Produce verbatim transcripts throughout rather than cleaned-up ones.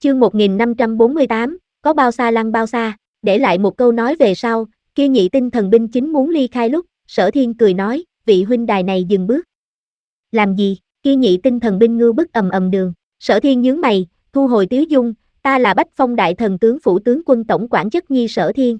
Chương một nghìn năm trăm bốn mươi tám, có bao xa lăn bao xa, để lại một câu nói về sau, kia nhị tinh thần binh chính muốn ly khai lúc, Sở Thiên cười nói, vị huynh đài này dừng bước. Làm gì, kia nhị tinh thần binh ngưu bức ầm ầm đường, Sở Thiên nhướng mày, thu hồi tiếu dung, ta là Bách Phong đại thần tướng phủ tướng quân tổng quản Chất Nhi Sở Thiên.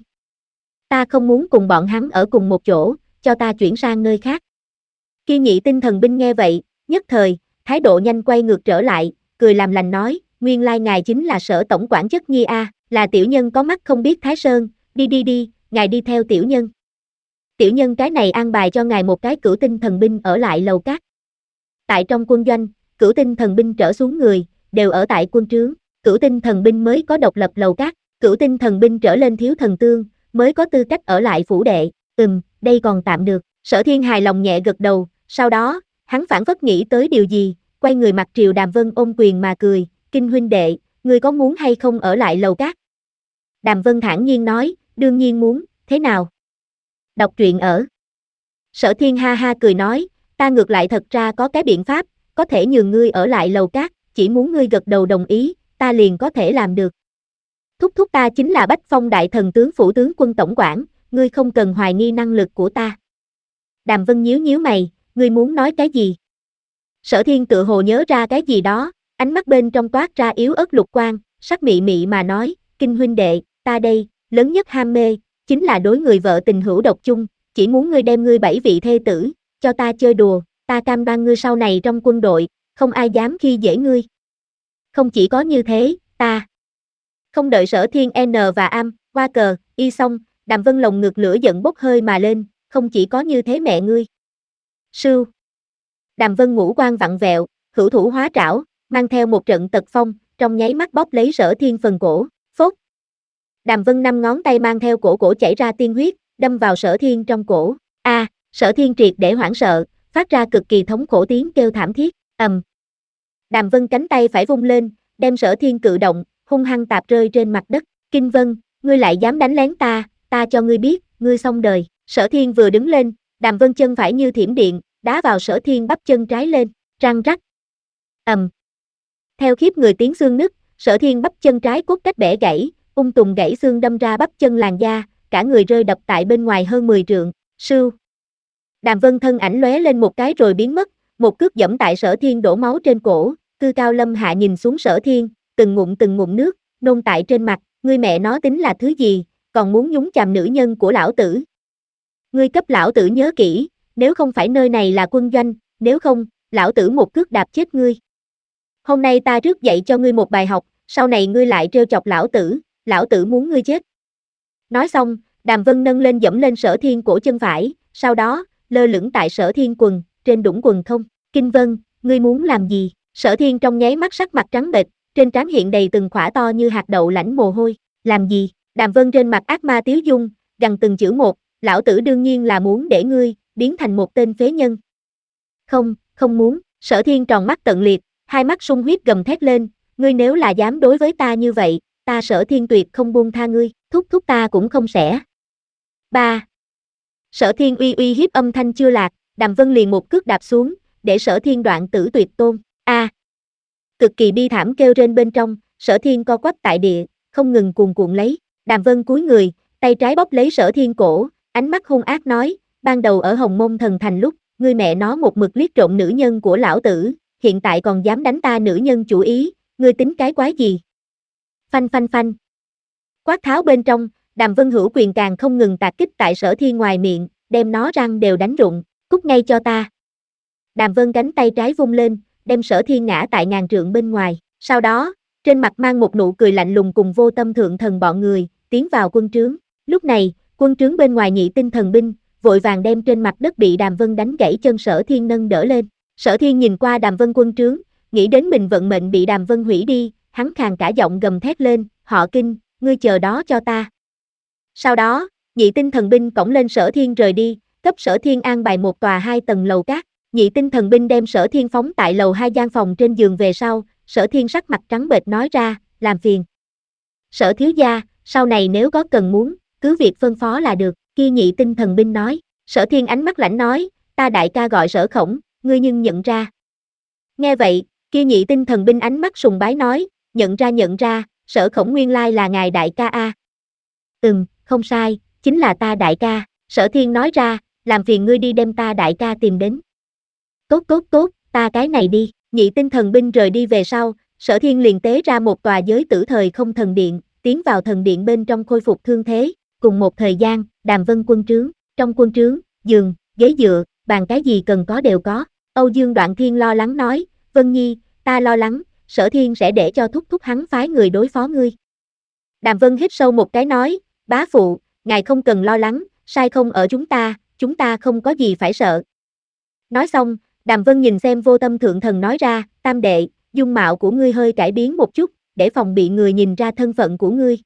Ta không muốn cùng bọn hắn ở cùng một chỗ, cho ta chuyển sang nơi khác. Kia nhị tinh thần binh nghe vậy, nhất thời, thái độ nhanh quay ngược trở lại, cười làm lành nói, nguyên lai ngài chính là Sở tổng quản Chất Nhi a, là tiểu nhân có mắt không biết Thái Sơn, đi đi đi, ngài đi theo tiểu nhân. Tiểu nhân cái này an bài cho ngài một cái cửu tinh thần binh ở lại lầu cát. Tại trong quân doanh, cửu tinh thần binh trở xuống người, đều ở tại quân trướng, cửu tinh thần binh mới có độc lập lầu cát, cửu tinh thần binh trở lên thiếu thần tương, mới có tư cách ở lại phủ đệ, ừm, đây còn tạm được, Sở Thiên hài lòng nhẹ gật đầu, sau đó, hắn phản phất nghĩ tới điều gì, quay người mặt triều Đàm Vân ôm quyền mà cười, Kinh huynh đệ, ngươi có muốn hay không ở lại lầu cát? Đàm Vân thản nhiên nói, đương nhiên muốn, thế nào? Đọc truyện ở. Sở Thiên ha ha cười nói, ta ngược lại thật ra có cái biện pháp, có thể nhường ngươi ở lại lầu cát, chỉ muốn ngươi gật đầu đồng ý, ta liền có thể làm được. Thúc thúc ta chính là Bách Phong đại thần tướng phủ tướng quân tổng quản, ngươi không cần hoài nghi năng lực của ta. Đàm Vân nhíu nhíu mày, ngươi muốn nói cái gì? Sở Thiên tự hồ nhớ ra cái gì đó, ánh mắt bên trong toát ra yếu ớt lục quang, sắc mị mị mà nói, Kinh huynh đệ, ta đây, lớn nhất ham mê, chính là đối người vợ tình hữu độc chung, chỉ muốn ngươi đem ngươi bảy vị thê tử, cho ta chơi đùa, ta cam đoan ngươi sau này trong quân đội, không ai dám khi dễ ngươi. Không chỉ có như thế, ta. Không đợi Sở Thiên N và am, qua cờ, y xong, Đàm Vân lồng ngực lửa giận bốc hơi mà lên, không chỉ có như thế mẹ ngươi. Sưu. Đàm Vân ngũ quan vặn vẹo, hữu thủ hóa trảo, mang theo một trận tật phong, trong nháy mắt bóp lấy Sở Thiên phần cổ, phốt. Đàm Vân năm ngón tay mang theo cổ cổ chảy ra tiên huyết, đâm vào Sở Thiên trong cổ. A, à, Sở Thiên triệt để hoảng sợ, phát ra cực kỳ thống khổ tiếng kêu thảm thiết, ầm. Đàm Vân cánh tay phải vung lên, đem Sở Thiên cự động, hung hăng tạp rơi trên mặt đất. Kinh Vân, ngươi lại dám đánh lén ta, ta cho ngươi biết, ngươi xong đời. Sở Thiên vừa đứng lên, Đàm Vân chân phải như thiểm điện, đá vào Sở Thiên bắp chân trái lên, răng rắc. Ầm. Theo khiếp người tiếng xương nứt, Sở Thiên bắp chân trái cốt cách bẻ gãy, ung tùng gãy xương đâm ra bắp chân làn da, cả người rơi đập tại bên ngoài hơn mười trượng. Sưu. Đàm Vân thân ảnh lóe lên một cái rồi biến mất, một cước giẫm tại Sở Thiên đổ máu trên cổ, Cư Cao Lâm Hạ nhìn xuống Sở Thiên, từng ngụm từng ngụm nước, nôn tại trên mặt, ngươi mẹ nó tính là thứ gì, còn muốn nhúng chàm nữ nhân của lão tử. Ngươi cấp lão tử nhớ kỹ, nếu không phải nơi này là quân doanh, nếu không, lão tử một cước đạp chết ngươi. Hôm nay ta rước dạy cho ngươi một bài học, sau này ngươi lại trêu chọc lão tử, lão tử muốn ngươi chết. Nói xong, Đàm Vân nâng lên dẫm lên Sở Thiên cổ chân phải, sau đó, lơ lửng tại Sở Thiên quần, trên đũng quần không. Kinh Vân, ngươi muốn làm gì? Sở Thiên trong nháy mắt sắc mặt trắng bệch, trên trán hiện đầy từng khỏa to như hạt đậu lãnh mồ hôi. Làm gì? Đàm Vân trên mặt ác ma tiếu dung, gằn từng chữ một, lão tử đương nhiên là muốn để ngươi biến thành một tên phế nhân. Không, không muốn. Sở Thiên tròn mắt tận liệt, hai mắt sung huyết gầm thét lên, ngươi nếu là dám đối với ta như vậy, ta Sở Thiên tuyệt không buông tha ngươi, thúc thúc ta cũng không sẽ. Ba. Sở Thiên uy uy hiếp âm thanh chưa lạc, Đàm Vân liền một cước đạp xuống, để Sở Thiên đoạn tử tuyệt tôn. A. À. Cực kỳ bi thảm kêu trên bên trong, Sở Thiên co quắp tại địa, không ngừng cuồn cuộn lấy. Đàm Vân cúi người, tay trái bóp lấy Sở Thiên cổ, ánh mắt hung ác nói, ban đầu ở Hồng Môn Thần Thành lúc, ngươi mẹ nó một mực liếc trộm nữ nhân của lão tử, hiện tại còn dám đánh ta nữ nhân chủ ý, ngươi tính cái quái gì? Phanh phanh phanh. Quát tháo bên trong, Đàm Vân hữu quyền càng không ngừng tạc kích tại Sở Thiên ngoài miệng, đem nó răng đều đánh rụng, cút ngay cho ta. Đàm Vân cánh tay trái vung lên, đem Sở Thiên ngã tại ngàn trượng bên ngoài, sau đó, trên mặt mang một nụ cười lạnh lùng cùng vô tâm thượng thần bọn người, tiến vào quân trướng. Lúc này, quân trướng bên ngoài nhị tinh thần binh, vội vàng đem trên mặt đất bị Đàm Vân đánh gãy chân Sở Thiên nâng đỡ lên. Sở Thiên nhìn qua Đàm Vân quân trướng, nghĩ đến mình vận mệnh bị Đàm Vân hủy đi, hắn khàn cả giọng gầm thét lên, họ Kinh, ngươi chờ đó cho ta. Sau đó, nhị tinh thần binh cõng lên Sở Thiên rời đi, cấp Sở Thiên an bài một tòa hai tầng lầu cát. Nhị tinh thần binh đem Sở Thiên phóng tại lầu hai gian phòng trên giường về sau, Sở Thiên sắc mặt trắng bệch nói ra, làm phiền. Sở thiếu gia, sau này nếu có cần muốn, cứ việc phân phó là được, kia nhị tinh thần binh nói. Sở Thiên ánh mắt lãnh nói, ta đại ca gọi Sở Khổng, ngươi nhưng nhận ra. Nghe vậy, kia nhị tinh thần binh ánh mắt sùng bái nói, nhận ra nhận ra, Sở Khổng nguyên lai là ngài đại ca a. Ừm, không sai, chính là ta đại ca, Sở Thiên nói ra, làm phiền ngươi đi đem ta đại ca tìm đến. Tốt tốt tốt, ta cái này đi, nhị tinh thần binh rời đi về sau, Sở Thiên liền tế ra một tòa giới tử thời không thần điện, tiến vào thần điện bên trong khôi phục thương thế, cùng một thời gian, Đàm Vân quân trướng, trong quân trướng, giường, ghế dựa, bàn cái gì cần có đều có, Âu Dương Đoạn Thiên lo lắng nói, Vân Nhi, ta lo lắng, Sở Thiên sẽ để cho thúc thúc hắn phái người đối phó ngươi. Đàm Vân hít sâu một cái nói, bá phụ, ngài không cần lo lắng, sai không ở chúng ta, chúng ta không có gì phải sợ. Nói xong, Đàm Vân nhìn xem Vô Tâm Thượng Thần nói ra, tam đệ, dung mạo của ngươi hơi cải biến một chút, để phòng bị người nhìn ra thân phận của ngươi.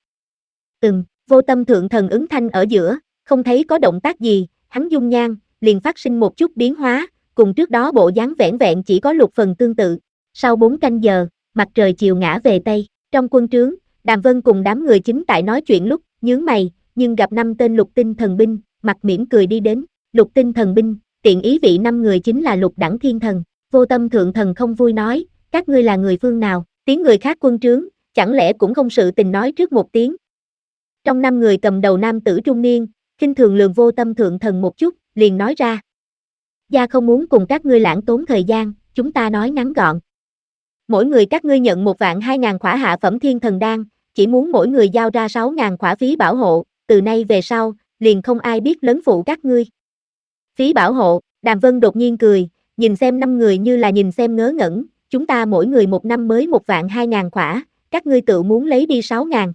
Ừm, Vô Tâm Thượng Thần ứng thanh ở giữa, không thấy có động tác gì, hắn dung nhan, liền phát sinh một chút biến hóa, cùng trước đó bộ dáng vẻn vẹn chỉ có lục phần tương tự. Sau bốn canh giờ, mặt trời chiều ngã về Tây, trong quân trướng, Đàm Vân cùng đám người chính tại nói chuyện lúc, nhướng mày, nhưng gặp năm tên lục tinh thần binh, mặt mỉm cười đi đến, lục tinh thần binh, tiện ý vị năm người chính là lục đẳng thiên thần, Vô Tâm Thượng Thần không vui nói, các ngươi là người phương nào, tiếng người khác quân trướng, chẳng lẽ cũng không sự tình nói trước một tiếng. Trong năm người cầm đầu nam tử trung niên, khinh thường lườm Vô Tâm Thượng Thần một chút, liền nói ra. Gia không muốn cùng các ngươi lãng tốn thời gian, chúng ta nói ngắn gọn. Mỗi người các ngươi nhận một vạn hai ngàn khỏa hạ phẩm thiên thần đan, chỉ muốn mỗi người giao ra sáu ngàn khỏa phí bảo hộ, từ nay về sau, liền không ai biết lớn phụ các ngươi. Phí bảo hộ, Đàm Vân đột nhiên cười, nhìn xem năm người như là nhìn xem ngớ ngẩn, chúng ta mỗi người một năm mới một vạn hai ngàn khỏa, các ngươi tự muốn lấy đi sáu ngàn.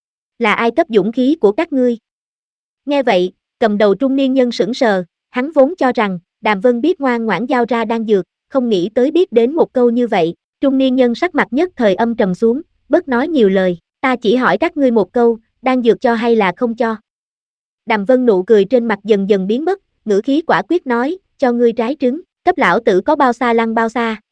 Là ai cấp dũng khí của các ngươi? Nghe vậy, cầm đầu trung niên nhân sững sờ, hắn vốn cho rằng, Đàm Vân biết ngoan ngoãn giao ra đan dược, không nghĩ tới biết đến một câu như vậy, trung niên nhân sắc mặt nhất thời âm trầm xuống, bớt nói nhiều lời, ta chỉ hỏi các ngươi một câu, đan dược cho hay là không cho? Đàm Vân nụ cười trên mặt dần dần biến mất, ngữ khí quả quyết nói, cho ngươi trái trứng, cấp lão tử có bao xa lăn bao xa.